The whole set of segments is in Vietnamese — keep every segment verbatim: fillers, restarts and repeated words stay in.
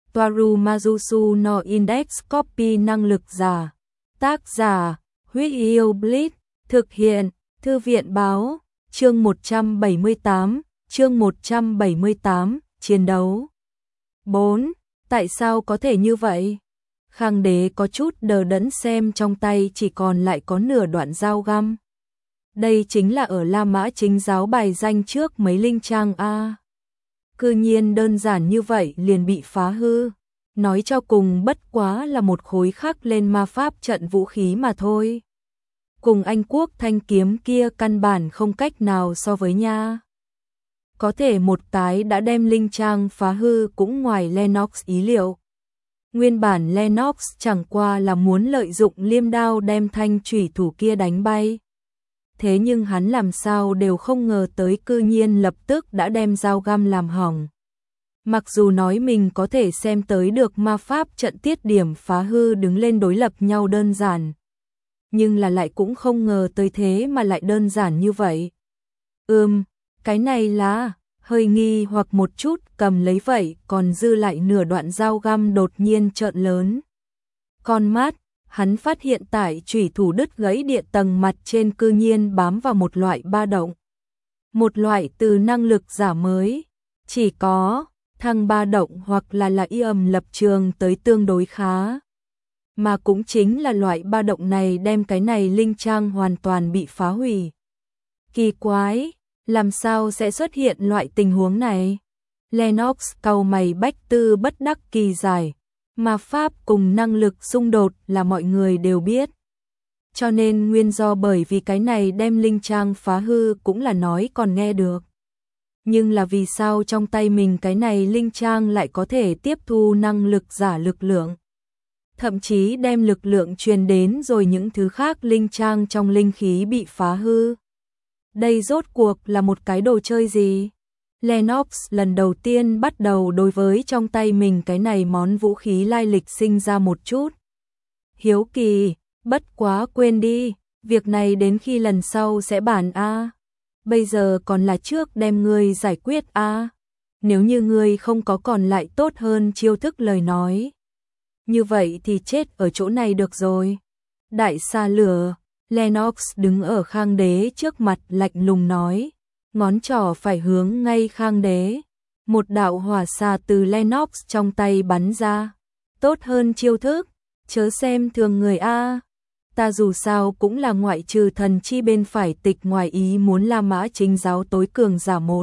Toaru Majusu no Index Copy năng lực giả. Tác giả, Huyết Yêu Blitz, thực hiện, Thư viện báo, chương một trăm bảy mươi tám, chương một trăm bảy mươi tám, chiến đấu. bốn. Tại sao có thể như vậy? Khang đế có chút đờ đẫn xem trong tay chỉ còn lại có nửa đoạn dao găm. Đây chính là ở La Mã Chính giáo bài danh trước mấy linh trang a. Cư nhiên đơn giản như vậy liền bị phá hư. Nói cho cùng bất quá là một khối khắc lên ma pháp trận vũ khí mà thôi. Cùng Anh quốc thanh kiếm kia căn bản không cách nào so với nha. Có thể một cái đã đem linh trang phá hư cũng ngoài Lennox ý liệu. Nguyên bản Lennox chẳng qua là muốn lợi dụng liêm đao đem thanh chủy thủ kia đánh bay. Thế nhưng hắn làm sao đều không ngờ tới cư nhiên lập tức đã đem dao găm làm hỏng. Mặc dù nói mình có thể xem tới được ma pháp trận tiết điểm phá hư đứng lên đối lập nhau đơn giản. Nhưng là lại cũng không ngờ tới thế mà lại đơn giản như vậy. Ừm, cái này là, hơi nghi hoặc một chút cầm lấy vậy còn dư lại nửa đoạn dao găm đột nhiên trợn lớn. Con mắt, hắn phát hiện tại chủy thủ đứt gãy địa tầng mặt trên cư nhiên bám vào một loại ba động. Một loại từ năng lực giả mới, chỉ có thăng ba động hoặc là là y ầm lập trường tới tương đối khá. Mà cũng chính là loại ba động này đem cái này linh trang hoàn toàn bị phá hủy. Kỳ quái, làm sao sẽ xuất hiện loại tình huống này? Lennox cau mày bách tư bất đắc kỳ giải. Ma pháp cùng năng lực xung đột là mọi người đều biết. Cho nên nguyên do bởi vì cái này đem linh trang phá hư cũng là nói còn nghe được. Nhưng là vì sao trong tay mình cái này linh trang lại có thể tiếp thu năng lực giả lực lượng. Thậm chí đem lực lượng truyền đến rồi những thứ khác linh trang trong linh khí bị phá hư. Đây rốt cuộc là một cái đồ chơi gì? Lennox lần đầu tiên bắt đầu đối với trong tay mình cái này món vũ khí lai lịch sinh ra một chút hiếu kỳ, bất quá quên đi, việc này đến khi lần sau sẽ bàn a. Bây giờ còn là trước đem ngươi giải quyết a. Nếu như ngươi không có còn lại tốt hơn chiêu thức lời nói. Như vậy thì chết ở chỗ này được rồi. Đại xa lửa, Lennox đứng ở Khang đế trước mặt lạnh lùng nói. Ngón trỏ phải hướng ngay Khang đế. Một đạo hỏa xà từ Lennox trong tay bắn ra. Tốt hơn chiêu thức, chớ xem thường người a. Ta dù sao cũng là ngoại trừ thần chi bên phải tịch ngoài ý muốn La Mã Chính giáo tối cường giả một.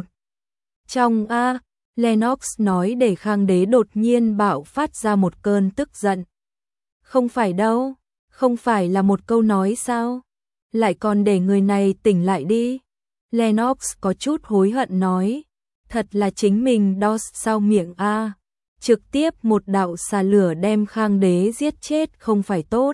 Trong a, Lennox nói để Khang đế đột nhiên bạo phát ra một cơn tức giận. Không phải đâu, không phải là một câu nói sao? Lại còn để người này tỉnh lại đi. Lennox có chút hối hận nói, thật là chính mình đo sao miệng a, trực tiếp một đạo xà lửa đem Khang đế giết chết không phải tốt.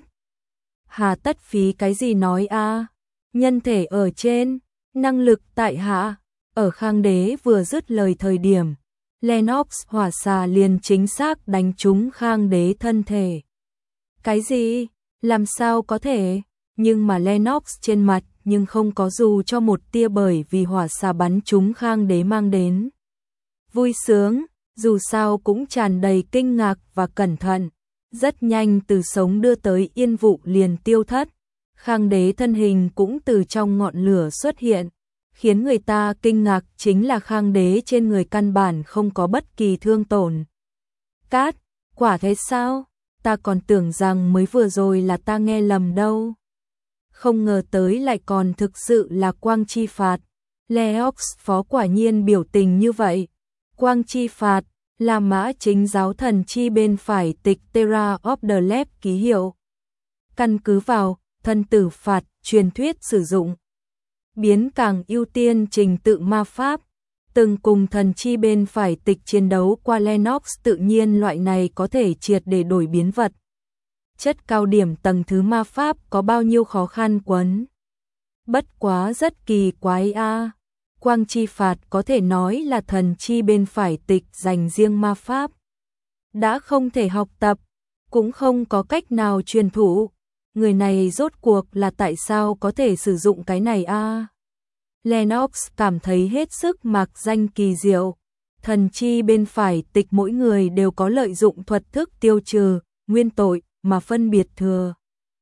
Hà tất phí cái gì nói a, nhân thể ở trên, năng lực tại hạ. Ở Khang đế vừa dứt lời thời điểm, Lennox hỏa xà liền chính xác đánh trúng Khang đế thân thể. Cái gì? Làm sao có thể? Nhưng mà Lennox trên mặt nhưng không có dù cho một tia bởi vì hỏa xà bắn trúng Khang đế mang đến vui sướng, dù sao cũng tràn đầy kinh ngạc và cẩn thận, rất nhanh từ sống đưa tới yên vụ liền tiêu thất. Khang đế thân hình cũng từ trong ngọn lửa xuất hiện, khiến người ta kinh ngạc chính là Khang đế trên người căn bản không có bất kỳ thương tổn. Cát, quả thế sao? Ta còn tưởng rằng mới vừa rồi là ta nghe lầm đâu. Không ngờ tới lại còn thực sự là quang chi phạt. Lennox phó quả nhiên biểu tình như vậy. Quang chi phạt, La Mã Chính giáo thần chi bên phải tịch Terra of the Lab ký hiệu. Căn cứ vào thân tử phạt truyền thuyết sử dụng. Biến càng ưu tiên trình tự ma pháp. Từng cùng thần chi bên phải tịch chiến đấu qua Lennox tự nhiên loại này có thể triệt để đổi biến vật. Chất cao điểm tầng thứ ma pháp có bao nhiêu khó khăn quấn. Bất quá rất kỳ quái a. Quang chi phạt có thể nói là thần chi bên phải tịch dành riêng ma pháp. Đã không thể học tập, cũng không có cách nào truyền thụ. Người này rốt cuộc là tại sao có thể sử dụng cái này a? Lennox cảm thấy hết sức mạc danh kỳ diệu. thần chi bên phải tịch mỗi người đều có lợi dụng thuật thức tiêu trừ, nguyên tội mà phân biệt thừa.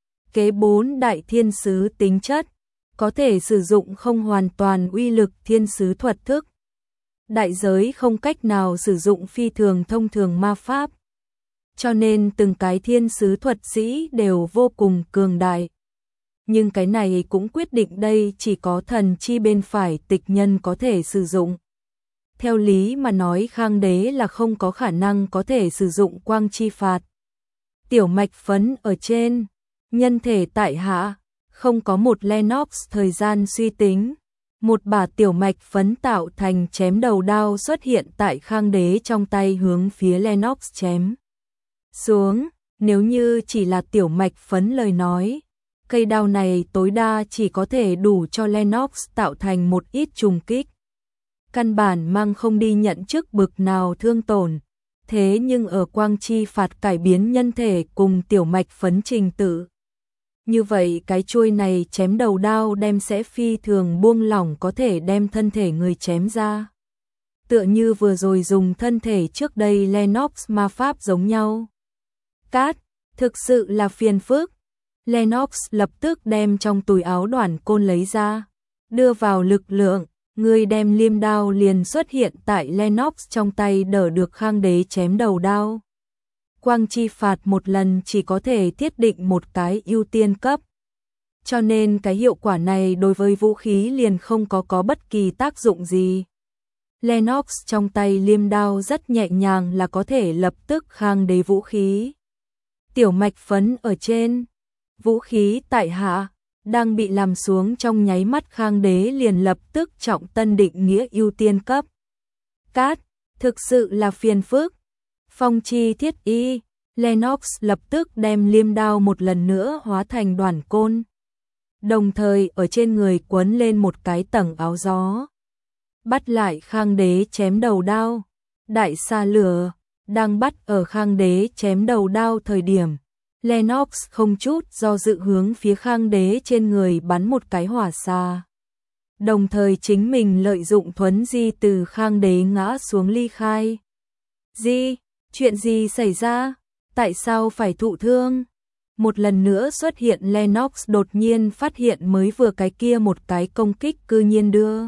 Kế bốn đại thiên sứ tính chất, có thể sử dụng không hoàn toàn uy lực thiên sứ thuật thức. Đại giới không cách nào sử dụng phi thường thông thường ma pháp. Cho nên từng cái thiên sứ thuật sĩ đều vô cùng cường đại. Nhưng cái này cũng quyết định đây chỉ có thần chi bên phải tịch nhân có thể sử dụng. Theo lý mà nói Khang Đế là không có khả năng có thể sử dụng quang chi phạt. Tiểu mạch phấn ở trên, nhân thể tại hạ, không có một Lennox thời gian suy tính. Một bả tiểu mạch phấn tạo thành chém đầu đao xuất hiện tại Khang Đế trong tay hướng phía Lennox chém xuống. Nếu như chỉ là tiểu mạch phấn lời nói, cây đao này tối đa chỉ có thể đủ cho Lennox tạo thành một ít trùng kích. Căn bản mang không đi nhận chức bực nào thương tổn. Thế nhưng ở quang chi phạt cải biến nhân thể cùng tiểu mạch phấn trình tự. Như vậy cái chuôi này chém đầu đao đem sẽ phi thường buông lỏng có thể đem thân thể người chém ra. Tựa như vừa rồi dùng thân thể trước đây Lennox ma pháp giống nhau. Cát, thực sự là phiền phức. Lennox lập tức đem trong túi áo đoản côn lấy ra, đưa vào lực lượng, người đem liêm đao liền xuất hiện tại Lennox trong tay đỡ được Khang Đế chém đầu đao. Quang chi phạt một lần chỉ có thể thiết định một cái ưu tiên cấp. Cho nên cái hiệu quả này đối với vũ khí liền không có có bất kỳ tác dụng gì. Lennox trong tay liêm đao rất nhẹ nhàng là có thể lập tức Khang Đế vũ khí. Tiểu mạch phấn ở trên, vũ khí tại hạ, đang bị làm xuống trong nháy mắt Khang Đế liền lập tức trọng tân định nghĩa ưu tiên cấp. Cát, thực sự là phiền phức. Phong chi thiết y, Lennox lập tức đem liêm đao một lần nữa hóa thành đoản côn. Đồng thời ở trên người quấn lên một cái tầng áo gió. Bắt lại Khang Đế chém đầu đao. Đại xa lửa, đang bắt ở Khang Đế chém đầu đao thời điểm. Lennox không chút do dự hướng phía Khang Đế trên người bắn một cái hỏa xa. Đồng thời chính mình lợi dụng thuấn di từ Khang Đế ngã xuống ly khai. Di, chuyện gì xảy ra? Tại sao phải thụ thương? Một lần nữa xuất hiện Lennox đột nhiên phát hiện mới vừa cái kia một cái công kích cư nhiên đưa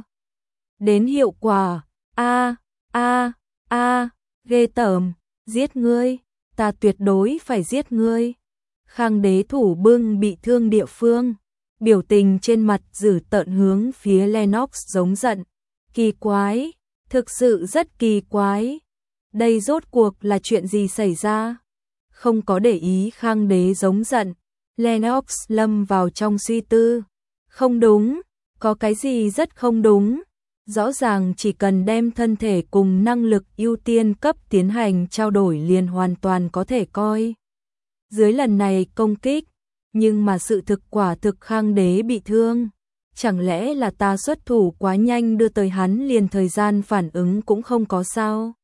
đến hiệu quả. A, a, a, ghê tởm, giết ngươi, ta tuyệt đối phải giết ngươi. Khang Đế thủ bưng bị thương địa phương, biểu tình trên mặt dữ tợn hướng phía Lennox giống giận. Kỳ quái, thực sự rất kỳ quái. Đây rốt cuộc là chuyện gì xảy ra? Không có để ý Khang Đế giống giận, Lennox lâm vào trong suy tư. Không đúng, có cái gì rất không đúng. Rõ ràng chỉ cần đem thân thể cùng năng lực ưu tiên cấp tiến hành trao đổi liền hoàn toàn có thể coi dưới lần này công kích, nhưng mà sự thực quả thực Khang Đế bị thương. Chẳng lẽ là ta xuất thủ quá nhanh đưa tới hắn liền thời gian phản ứng cũng không có sao?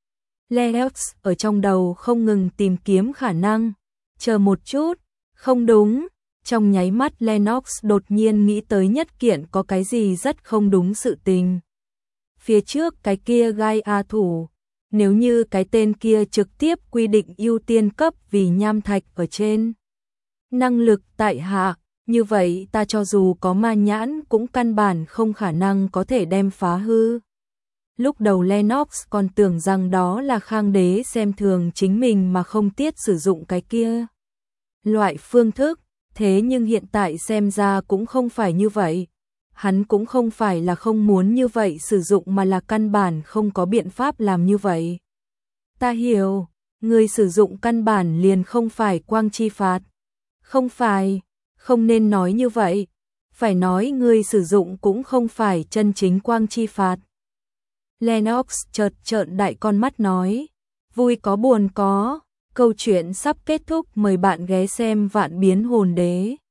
Lennox ở trong đầu không ngừng tìm kiếm khả năng. Chờ một chút, không đúng. Trong nháy mắt Lennox đột nhiên nghĩ tới nhất kiện có cái gì rất không đúng sự tình. Phía trước cái kia gai A thủ, nếu như cái tên kia trực tiếp quy định ưu tiên cấp vì nham thạch ở trên năng lực tại hạ, như vậy ta cho dù có ma nhãn cũng căn bản không khả năng có thể đem phá hư. Lúc đầu Lennox còn tưởng rằng đó là Khang Đế xem thường chính mình mà không tiết sử dụng cái kia loại phương thức, thế nhưng hiện tại xem ra cũng không phải như vậy. Hắn cũng không phải là không muốn như vậy sử dụng mà là căn bản không có biện pháp làm như vậy. Ta hiểu, người sử dụng căn bản liền không phải quang chi phạt. Không phải, không nên nói như vậy. Phải nói người sử dụng cũng không phải chân chính quang chi phạt. Lennox chợt trợn đại con mắt nói. Vui có buồn có, câu chuyện sắp kết thúc, mời bạn ghé xem Vạn Biến Hồn Đế.